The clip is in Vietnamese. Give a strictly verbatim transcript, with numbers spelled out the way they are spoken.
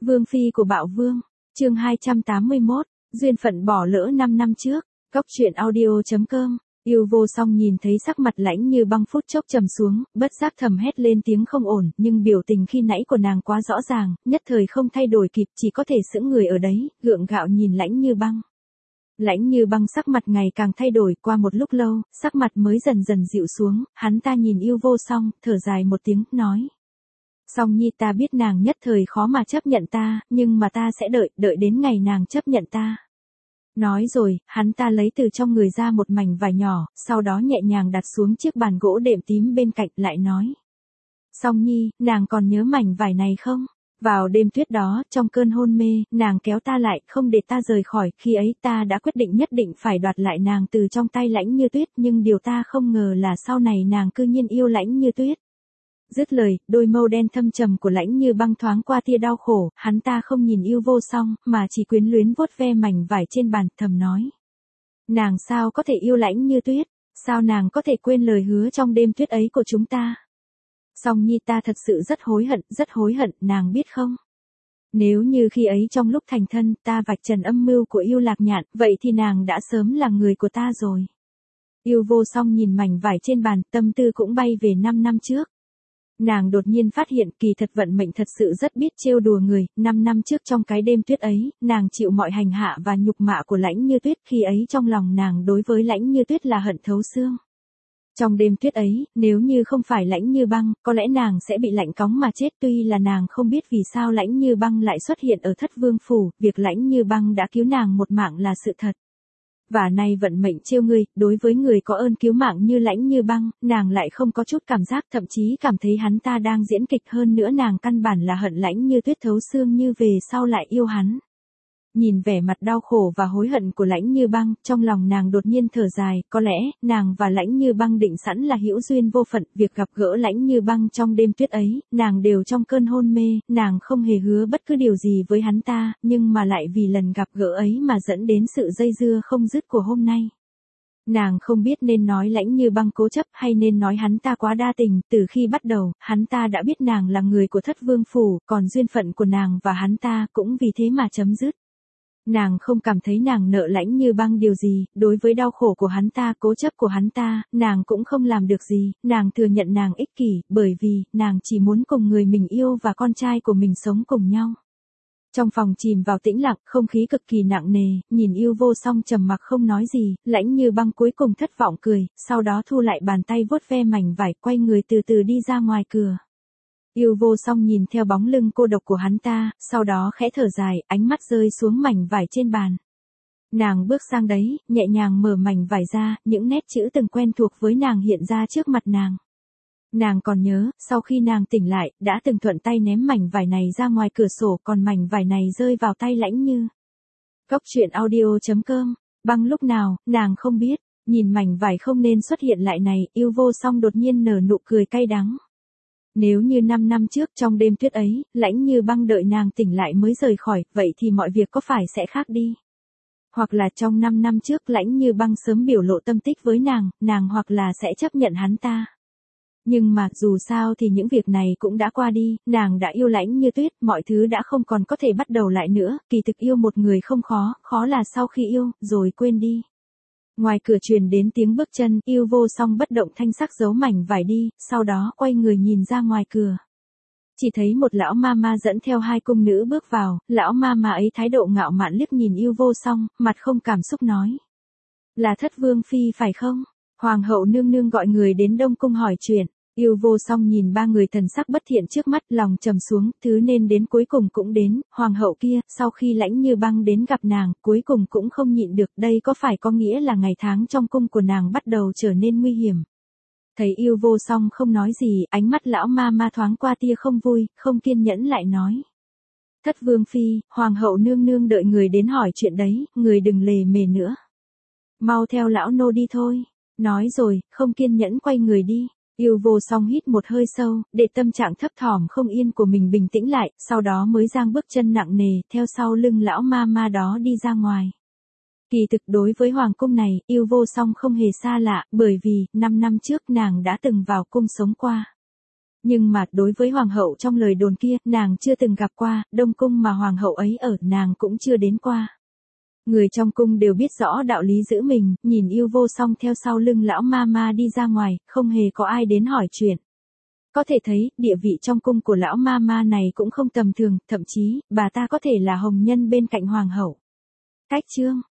Vương phi của Bạo Vương, chương hai trăm tám mươi mốt, duyên phận bỏ lỡ năm năm trước, Cốc truyện audio chấm com. Yêu Vô Song nhìn thấy sắc mặt lãnh như băng phút chốc trầm xuống, bất giác thầm hét lên tiếng không ổn, nhưng biểu tình khi nãy của nàng quá rõ ràng, nhất thời không thay đổi kịp, chỉ có thể sững người ở đấy, gượng gạo nhìn lãnh như băng. Lãnh như băng sắc mặt ngày càng thay đổi, qua một lúc lâu, sắc mặt mới dần dần dịu xuống, hắn ta nhìn Yêu Vô Song, thở dài một tiếng, nói. Song Nhi, ta biết nàng nhất thời khó mà chấp nhận ta, nhưng mà ta sẽ đợi, đợi đến ngày nàng chấp nhận ta. Nói rồi, hắn ta lấy từ trong người ra một mảnh vải nhỏ, sau đó nhẹ nhàng đặt xuống chiếc bàn gỗ đệm tím bên cạnh, lại nói. Song Nhi, nàng còn nhớ mảnh vải này không? Vào đêm tuyết đó, trong cơn hôn mê, nàng kéo ta lại, không để ta rời khỏi, khi ấy ta đã quyết định nhất định phải đoạt lại nàng từ trong tay Lãnh Như Tuyết, nhưng điều ta không ngờ là sau này nàng cư nhiên yêu Lãnh Như Tuyết. Dứt lời, đôi mâu đen thâm trầm của Lãnh Như Băng thoáng qua tia đau khổ, hắn ta không nhìn Yêu Vô Song, mà chỉ quyến luyến vuốt ve mảnh vải trên bàn, thầm nói. Nàng sao có thể yêu Lãnh Như Tuyết, sao nàng có thể quên lời hứa trong đêm tuyết ấy của chúng ta. Song Nhi, ta thật sự rất hối hận, rất hối hận, nàng biết không? Nếu như khi ấy trong lúc thành thân, ta vạch trần âm mưu của Yêu Lạc Nhạn, vậy thì nàng đã sớm là người của ta rồi. Yêu Vô Song nhìn mảnh vải trên bàn, tâm tư cũng bay về năm năm trước. Nàng đột nhiên phát hiện kỳ thật vận mệnh thật sự rất biết trêu đùa người, năm năm trước trong cái đêm tuyết ấy, nàng chịu mọi hành hạ và nhục mạ của Lãnh Như Tuyết, khi ấy trong lòng nàng đối với Lãnh Như Tuyết là hận thấu xương. Trong đêm tuyết ấy, nếu như không phải Lãnh Như Băng, có lẽ nàng sẽ bị lạnh cóng mà chết, tuy là nàng không biết vì sao Lãnh Như Băng lại xuất hiện ở Thất Vương phủ, việc Lãnh Như Băng đã cứu nàng một mạng là sự thật. Và nay vận mệnh trêu ngươi, đối với người có ơn cứu mạng như Lãnh Như Băng, nàng lại không có chút cảm giác, thậm chí cảm thấy hắn ta đang diễn kịch, hơn nữa nàng căn bản là hận Lãnh Như Tuyết thấu xương, như về sau lại yêu hắn. Nhìn vẻ mặt đau khổ và hối hận của Lãnh Như Băng, trong lòng nàng đột nhiên thở dài, có lẽ, nàng và Lãnh Như Băng định sẵn là hữu duyên vô phận, việc gặp gỡ Lãnh Như Băng trong đêm tuyết ấy, nàng đều trong cơn hôn mê, nàng không hề hứa bất cứ điều gì với hắn ta, nhưng mà lại vì lần gặp gỡ ấy mà dẫn đến sự dây dưa không dứt của hôm nay. Nàng không biết nên nói Lãnh Như Băng cố chấp hay nên nói hắn ta quá đa tình, từ khi bắt đầu, hắn ta đã biết nàng là người của Thất Vương phủ, còn duyên phận của nàng và hắn ta cũng vì thế mà chấm dứt. Nàng không cảm thấy nàng nợ Lãnh Như Băng điều gì, đối với đau khổ của hắn ta, cố chấp của hắn ta, nàng cũng không làm được gì, nàng thừa nhận nàng ích kỷ, bởi vì, nàng chỉ muốn cùng người mình yêu và con trai của mình sống cùng nhau. Trong phòng chìm vào tĩnh lặng, không khí cực kỳ nặng nề, nhìn Yêu Vô Song trầm mặc không nói gì, Lãnh Như Băng cuối cùng thất vọng cười, sau đó thu lại bàn tay vuốt ve mảnh vải, quay người từ từ đi ra ngoài cửa. Yêu Vô Song nhìn theo bóng lưng cô độc của hắn ta, sau đó khẽ thở dài, ánh mắt rơi xuống mảnh vải trên bàn. Nàng bước sang đấy, nhẹ nhàng mở mảnh vải ra, những nét chữ từng quen thuộc với nàng hiện ra trước mặt nàng. Nàng còn nhớ, sau khi nàng tỉnh lại, đã từng thuận tay ném mảnh vải này ra ngoài cửa sổ, còn mảnh vải này rơi vào tay Lãnh Như. Cốc truyện audio chấm com. Băng lúc nào, nàng không biết, nhìn mảnh vải không nên xuất hiện lại này, Yêu Vô Song đột nhiên nở nụ cười cay đắng. Nếu như năm năm trước trong đêm tuyết ấy, Lãnh Như Băng đợi nàng tỉnh lại mới rời khỏi, vậy thì mọi việc có phải sẽ khác đi? Hoặc là trong năm năm trước Lãnh Như Băng sớm biểu lộ tâm tích với nàng, nàng hoặc là sẽ chấp nhận hắn ta. Nhưng mà, dù sao thì những việc này cũng đã qua đi, nàng đã yêu Lãnh Như Tuyết, mọi thứ đã không còn có thể bắt đầu lại nữa, kỳ thực yêu một người không khó, khó là sau khi yêu, rồi quên đi. Ngoài cửa truyền đến tiếng bước chân, Yêu Vô Song bất động thanh sắc giấu mảnh vải đi, sau đó quay người nhìn ra ngoài cửa. Chỉ thấy một lão ma ma dẫn theo hai cung nữ bước vào, lão ma ma ấy thái độ ngạo mạn liếc nhìn Yêu Vô Song, mặt không cảm xúc nói. Là Thất Vương phi phải không? Hoàng hậu nương nương gọi người đến Đông cung hỏi chuyện. Yêu Vô Song nhìn ba người thần sắc bất thiện trước mắt, lòng trầm xuống, thứ nên đến cuối cùng cũng đến, hoàng hậu kia, sau khi Lãnh Như Băng đến gặp nàng, cuối cùng cũng không nhịn được, đây có phải có nghĩa là ngày tháng trong cung của nàng bắt đầu trở nên nguy hiểm. Thấy Yêu Vô Song không nói gì, ánh mắt lão ma ma thoáng qua tia không vui, không kiên nhẫn lại nói. Thất Vương phi, hoàng hậu nương nương đợi người đến hỏi chuyện đấy, người đừng lề mề nữa. Mau theo lão nô đi thôi. Nói rồi, không kiên nhẫn quay người đi. Yêu Vô Song hít một hơi sâu, để tâm trạng thấp thỏm không yên của mình bình tĩnh lại, sau đó mới giang bước chân nặng nề, theo sau lưng lão ma ma đó đi ra ngoài. Kỳ thực đối với hoàng cung này, Yêu Vô Song không hề xa lạ, bởi vì, năm năm trước nàng đã từng vào cung sống qua. Nhưng mà, đối với hoàng hậu trong lời đồn kia, nàng chưa từng gặp qua, đông cung mà hoàng hậu ấy ở, nàng cũng chưa đến qua. Người trong cung đều biết rõ đạo lý giữ mình, nhìn Yêu Vô Song theo sau lưng lão ma ma đi ra ngoài, không hề có ai đến hỏi chuyện. Có thể thấy, địa vị trong cung của lão ma ma này cũng không tầm thường, thậm chí, bà ta có thể là hồng nhân bên cạnh hoàng hậu. Cách chương